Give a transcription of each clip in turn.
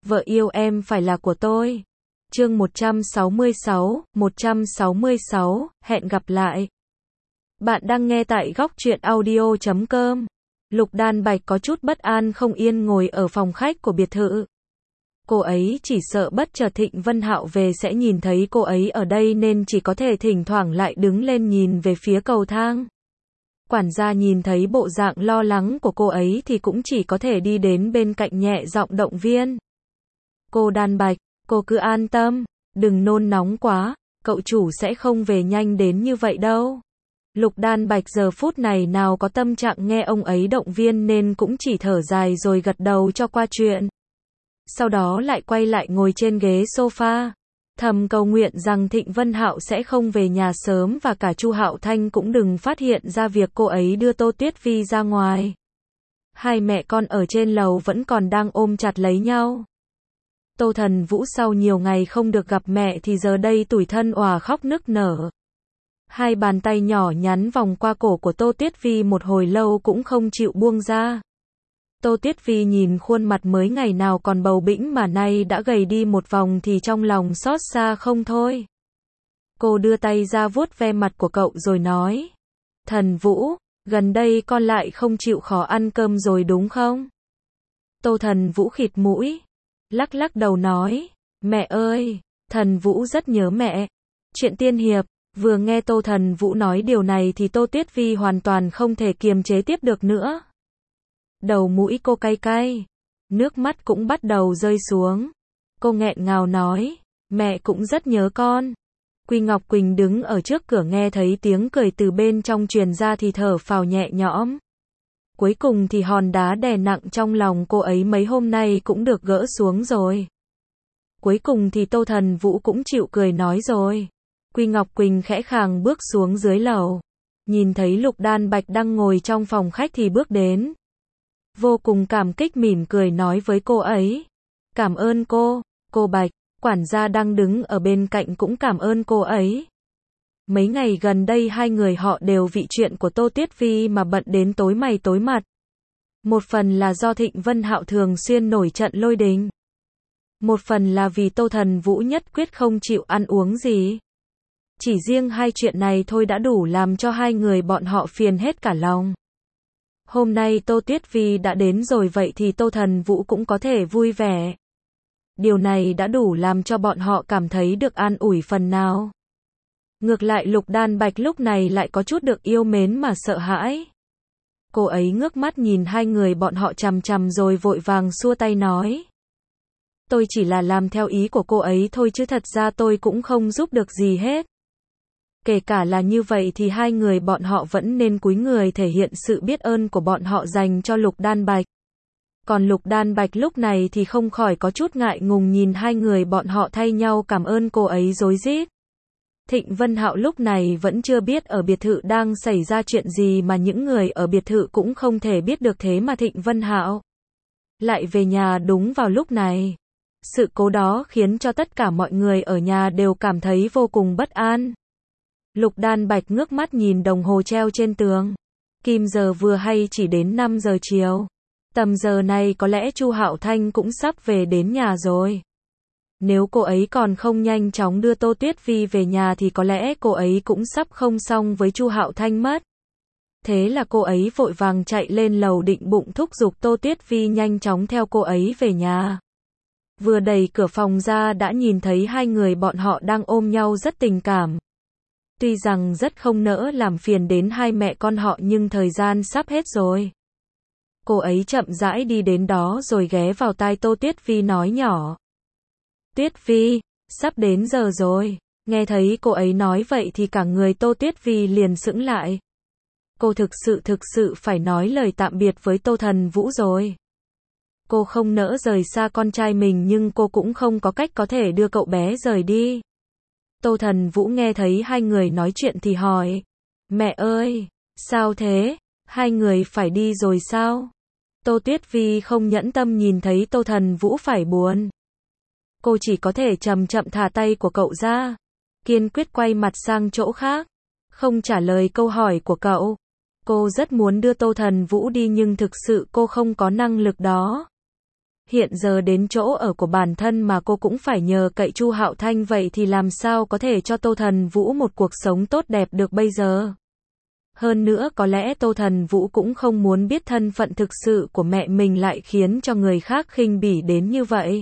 Vợ yêu em phải là của tôi. Chương 166, hẹn gặp lại. Bạn đang nghe tại góc truyện audio.com. Lục Đan Bạch có chút bất an không yên ngồi ở phòng khách của biệt thự. Cô ấy chỉ sợ bất chợt Thịnh Vân Hạo về sẽ nhìn thấy cô ấy ở đây nên chỉ có thể thỉnh thoảng lại đứng lên nhìn về phía cầu thang. Quản gia nhìn thấy bộ dạng lo lắng của cô ấy thì cũng chỉ có thể đi đến bên cạnh nhẹ giọng động viên. Cô Đan Bạch, cô cứ an tâm, đừng nôn nóng quá, cậu chủ sẽ không về nhanh đến như vậy đâu. Lục Đan Bạch giờ phút này nào có tâm trạng nghe ông ấy động viên nên cũng chỉ thở dài rồi gật đầu cho qua chuyện. Sau đó lại quay lại ngồi trên ghế sofa, thầm cầu nguyện rằng Thịnh Vân Hạo sẽ không về nhà sớm và cả Chu Hạo Thanh cũng đừng phát hiện ra việc cô ấy đưa Tô Tuyết Vi ra ngoài. Hai mẹ con ở trên lầu vẫn còn đang ôm chặt lấy nhau. Tô Thần Vũ sau nhiều ngày không được gặp mẹ thì giờ đây tủi thân òa khóc nức nở. Hai bàn tay nhỏ nhắn vòng qua cổ của Tô Tuyết Vi một hồi lâu cũng không chịu buông ra. Tô Tuyết Vi nhìn khuôn mặt mới ngày nào còn bầu bĩnh mà nay đã gầy đi một vòng thì trong lòng xót xa không thôi. Cô đưa tay ra vuốt ve mặt của cậu rồi nói. Thần Vũ, gần đây con lại không chịu khó ăn cơm rồi đúng không? Tô Thần Vũ khịt mũi, lắc lắc đầu nói. Mẹ ơi, Thần Vũ rất nhớ mẹ. Chuyện tiên hiệp, vừa nghe Tô Thần Vũ nói điều này thì Tô Tuyết Vi hoàn toàn không thể kiềm chế tiếp được nữa. Đầu mũi cô cay cay, nước mắt cũng bắt đầu rơi xuống. Cô nghẹn ngào nói, mẹ cũng rất nhớ con. Quy Ngọc Quỳnh đứng ở trước cửa nghe thấy tiếng cười từ bên trong truyền ra thì thở phào nhẹ nhõm. Cuối cùng thì hòn đá đè nặng trong lòng cô ấy mấy hôm nay cũng được gỡ xuống rồi. Cuối cùng thì Tô Thần Vũ cũng chịu cười nói rồi. Quy Ngọc Quỳnh khẽ khàng bước xuống dưới lầu. Nhìn thấy Lục Đan Bạch đang ngồi trong phòng khách thì bước đến. Vô cùng cảm kích mỉm cười nói với cô ấy. Cảm ơn cô Bạch. Quản gia đang đứng ở bên cạnh cũng cảm ơn cô ấy. Mấy ngày gần đây hai người họ đều vì chuyện của Tô Tuyết Vi mà bận đến tối mày tối mặt. Một phần là do Thịnh Vân Hạo thường xuyên nổi trận lôi đình. Một phần là vì Tô Thần Vũ nhất quyết không chịu ăn uống gì. Chỉ riêng hai chuyện này thôi đã đủ làm cho hai người bọn họ phiền hết cả lòng. Hôm nay Tô Tuyết Vi đã đến rồi vậy thì Tô Thần Vũ cũng có thể vui vẻ. Điều này đã đủ làm cho bọn họ cảm thấy được an ủi phần nào. Ngược lại Lục Đan Bạch lúc này lại có chút được yêu mến mà sợ hãi. Cô ấy ngước mắt nhìn hai người bọn họ chằm chằm rồi vội vàng xua tay nói. Tôi chỉ là làm theo ý của cô ấy thôi chứ thật ra tôi cũng không giúp được gì hết. Kể cả là như vậy thì hai người bọn họ vẫn nên cúi người thể hiện sự biết ơn của bọn họ dành cho Lục Đan Bạch. Còn Lục Đan Bạch lúc này thì không khỏi có chút ngại ngùng nhìn hai người bọn họ thay nhau cảm ơn cô ấy rối rít. Thịnh Vân Hạo lúc này vẫn chưa biết ở biệt thự đang xảy ra chuyện gì mà những người ở biệt thự cũng không thể biết được thế mà Thịnh Vân Hạo lại về nhà đúng vào lúc này. Sự cố đó khiến cho tất cả mọi người ở nhà đều cảm thấy vô cùng bất an. Lục Đan Bạch ngước mắt nhìn đồng hồ treo trên tường. Kim giờ vừa hay chỉ đến 5 giờ chiều. Tầm giờ này có lẽ Chu Hạo Thanh cũng sắp về đến nhà rồi. Nếu cô ấy còn không nhanh chóng đưa Tô Tuyết Vi về nhà thì có lẽ cô ấy cũng sắp không xong với Chu Hạo Thanh mất. Thế là cô ấy vội vàng chạy lên lầu định bụng thúc giục Tô Tuyết Vi nhanh chóng theo cô ấy về nhà. Vừa đẩy cửa phòng ra đã nhìn thấy hai người bọn họ đang ôm nhau rất tình cảm. Tuy rằng rất không nỡ làm phiền đến hai mẹ con họ nhưng thời gian sắp hết rồi. Cô ấy chậm rãi đi đến đó rồi ghé vào tai Tô Tuyết Vi nói nhỏ. Tuyết Vi, sắp đến giờ rồi. Nghe thấy cô ấy nói vậy thì cả người Tô Tuyết Vi liền sững lại. Cô thực sự phải nói lời tạm biệt với Tô Thần Vũ rồi. Cô không nỡ rời xa con trai mình nhưng cô cũng không có cách có thể đưa cậu bé rời đi. Tô Thần Vũ nghe thấy hai người nói chuyện thì hỏi. Mẹ ơi, sao thế? Hai người phải đi rồi sao? Tô Tuyết Vi không nhẫn tâm nhìn thấy Tô Thần Vũ phải buồn. Cô chỉ có thể chậm chậm thả tay của cậu ra. Kiên quyết quay mặt sang chỗ khác. Không trả lời câu hỏi của cậu. Cô rất muốn đưa Tô Thần Vũ đi nhưng thực sự cô không có năng lực đó. Hiện giờ đến chỗ ở của bản thân mà cô cũng phải nhờ cậy Chu Hạo Thanh, vậy thì làm sao có thể cho Tô Thần Vũ một cuộc sống tốt đẹp được bây giờ. Hơn nữa có lẽ Tô Thần Vũ cũng không muốn biết thân phận thực sự của mẹ mình lại khiến cho người khác khinh bỉ đến như vậy.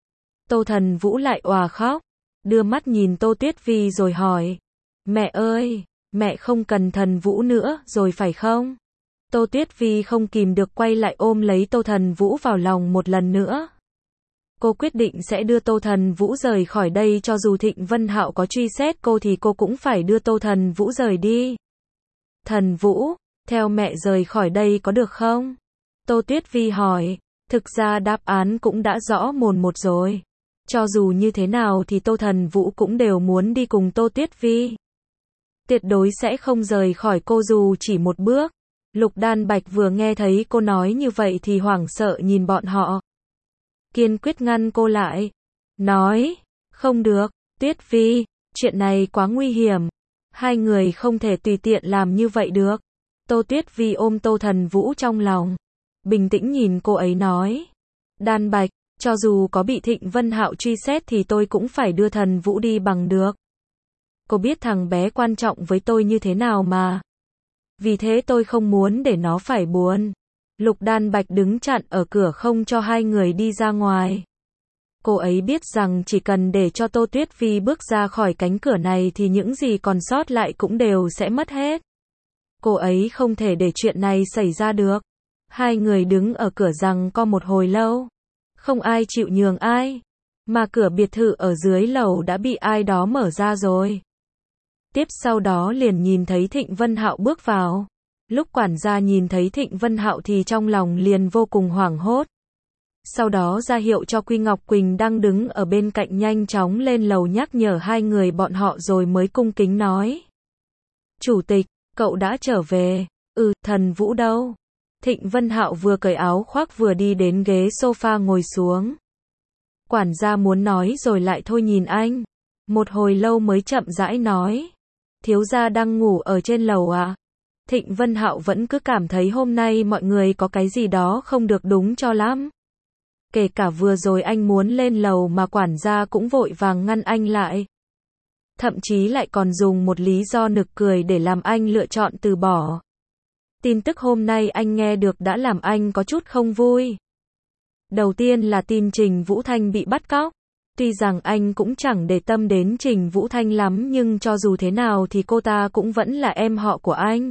Tô Thần Vũ lại òa khóc, đưa mắt nhìn Tô Tuyết Vi rồi hỏi, mẹ ơi, mẹ không cần Thần Vũ nữa rồi phải không? Tô Tuyết Vi không kìm được quay lại ôm lấy Tô Thần Vũ vào lòng một lần nữa. Cô quyết định sẽ đưa Tô Thần Vũ rời khỏi đây, cho dù Thịnh Vân Hạo có truy xét cô thì cô cũng phải đưa Tô Thần Vũ rời đi. Thần Vũ, theo mẹ rời khỏi đây có được không? Tô Tuyết Vi hỏi, thực ra đáp án cũng đã rõ mồn một rồi. Cho dù như thế nào thì Tô Thần Vũ cũng đều muốn đi cùng Tô Tuyết Vi. Tuyệt đối sẽ không rời khỏi cô dù chỉ một bước. Lục Đan Bạch vừa nghe thấy cô nói như vậy thì hoảng sợ nhìn bọn họ. Kiên quyết ngăn cô lại. Nói, không được, Tuyết Vi, chuyện này quá nguy hiểm. Hai người không thể tùy tiện làm như vậy được. Tô Tuyết Vi ôm Tô Thần Vũ trong lòng. Bình tĩnh nhìn cô ấy nói. Đan Bạch, cho dù có bị Thịnh Vân Hạo truy xét thì tôi cũng phải đưa Thần Vũ đi bằng được. Cô biết thằng bé quan trọng với tôi như thế nào mà. Vì thế tôi không muốn để nó phải buồn. Lục Đan Bạch đứng chặn ở cửa không cho hai người đi ra ngoài. Cô ấy biết rằng chỉ cần để cho Tô Tuyết Vi bước ra khỏi cánh cửa này thì những gì còn sót lại cũng đều sẽ mất hết. Cô ấy không thể để chuyện này xảy ra được. Hai người đứng ở cửa giằng co một hồi lâu. Không ai chịu nhường ai. Mà cửa biệt thự ở dưới lầu đã bị ai đó mở ra rồi. Tiếp sau đó liền nhìn thấy Thịnh Vân Hạo bước vào. Lúc quản gia nhìn thấy Thịnh Vân Hạo thì trong lòng liền vô cùng hoảng hốt. Sau đó ra hiệu cho Quy Ngọc Quỳnh đang đứng ở bên cạnh nhanh chóng lên lầu nhắc nhở hai người bọn họ rồi mới cung kính nói. Chủ tịch, cậu đã trở về. Thần Vũ đâu? Thịnh Vân Hạo vừa cởi áo khoác vừa đi đến ghế sofa ngồi xuống. Quản gia muốn nói rồi lại thôi nhìn anh. Một hồi lâu mới chậm rãi nói. Thiếu gia đang ngủ ở trên lầu à? Thịnh Vân Hạo vẫn cứ cảm thấy hôm nay mọi người có cái gì đó không được đúng cho lắm. Kể cả vừa rồi anh muốn lên lầu mà quản gia cũng vội vàng ngăn anh lại. Thậm chí lại còn dùng một lý do nực cười để làm anh lựa chọn từ bỏ. Tin tức hôm nay anh nghe được đã làm anh có chút không vui. Đầu tiên là tin Trình Vũ Thanh bị bắt cóc. Tuy rằng anh cũng chẳng để tâm đến Trình Vũ Thanh lắm nhưng cho dù thế nào thì cô ta cũng vẫn là em họ của anh.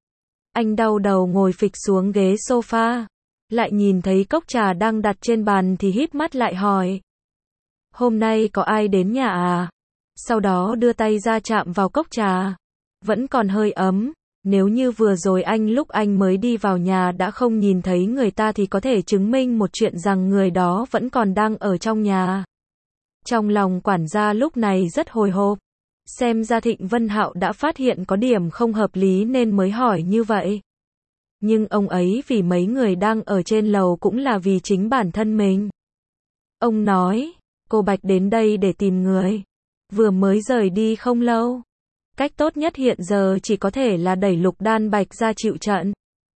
Anh đau đầu ngồi phịch xuống ghế sofa. Lại nhìn thấy cốc trà đang đặt trên bàn thì híp mắt lại hỏi. Hôm nay có ai đến nhà à? Sau đó đưa tay ra chạm vào cốc trà. Vẫn còn hơi ấm. Nếu như vừa rồi lúc anh mới đi vào nhà đã không nhìn thấy người ta thì có thể chứng minh một chuyện rằng người đó vẫn còn đang ở trong nhà. Trong lòng quản gia lúc này rất hồi hộp. Xem ra Thịnh Vân Hạo đã phát hiện có điểm không hợp lý nên mới hỏi như vậy. Nhưng ông ấy vì mấy người đang ở trên lầu cũng là vì chính bản thân mình. Ông nói, cô Bạch đến đây để tìm người. Vừa mới rời đi không lâu. Cách tốt nhất hiện giờ chỉ có thể là đẩy Lục Đan Bạch ra chịu trận.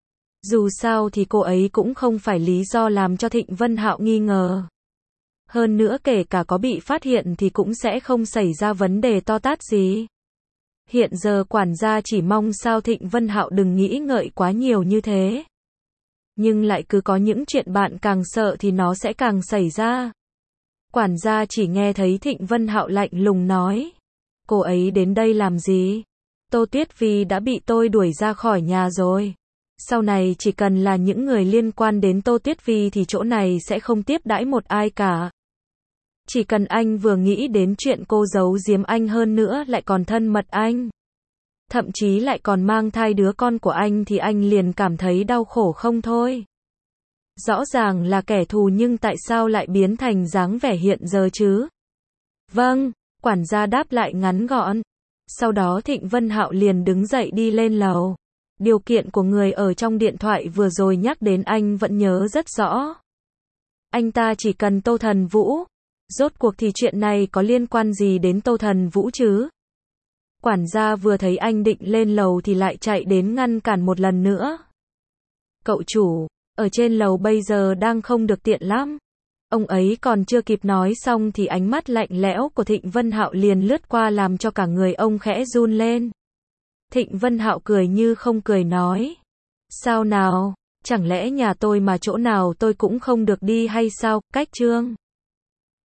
Dù sao thì cô ấy cũng không phải lý do làm cho Thịnh Vân Hạo nghi ngờ. Hơn nữa kể cả có bị phát hiện thì cũng sẽ không xảy ra vấn đề to tát gì. Hiện giờ quản gia chỉ mong sao Thịnh Vân Hạo đừng nghĩ ngợi quá nhiều như thế. Nhưng lại cứ có những chuyện bạn càng sợ thì nó sẽ càng xảy ra. Quản gia chỉ nghe thấy Thịnh Vân Hạo lạnh lùng nói. Cô ấy đến đây làm gì? Tô Tuyết Vi đã bị tôi đuổi ra khỏi nhà rồi. Sau này chỉ cần là những người liên quan đến Tô Tuyết Vi thì chỗ này sẽ không tiếp đãi một ai cả. Chỉ cần anh vừa nghĩ đến chuyện cô giấu giếm anh hơn nữa lại còn thân mật anh. Thậm chí lại còn mang thai đứa con của anh thì anh liền cảm thấy đau khổ không thôi. Rõ ràng là kẻ thù nhưng tại sao lại biến thành dáng vẻ hiện giờ chứ? Vâng, quản gia đáp lại ngắn gọn. Sau đó Thịnh Vân Hạo liền đứng dậy đi lên lầu. Điều kiện của người ở trong điện thoại vừa rồi nhắc đến anh vẫn nhớ rất rõ. Anh ta chỉ cần Tô Thần Vũ. Rốt cuộc thì chuyện này có liên quan gì đến Tô Thần Vũ chứ? Quản gia vừa thấy anh định lên lầu thì lại chạy đến ngăn cản một lần nữa. Cậu chủ, ở trên lầu bây giờ đang không được tiện lắm. Ông ấy còn chưa kịp nói xong thì ánh mắt lạnh lẽo của Thịnh Vân Hạo liền lướt qua làm cho cả người ông khẽ run lên. Thịnh Vân Hạo cười như không cười nói. Sao nào, chẳng lẽ nhà tôi mà chỗ nào tôi cũng không được đi hay sao, Cách Trương?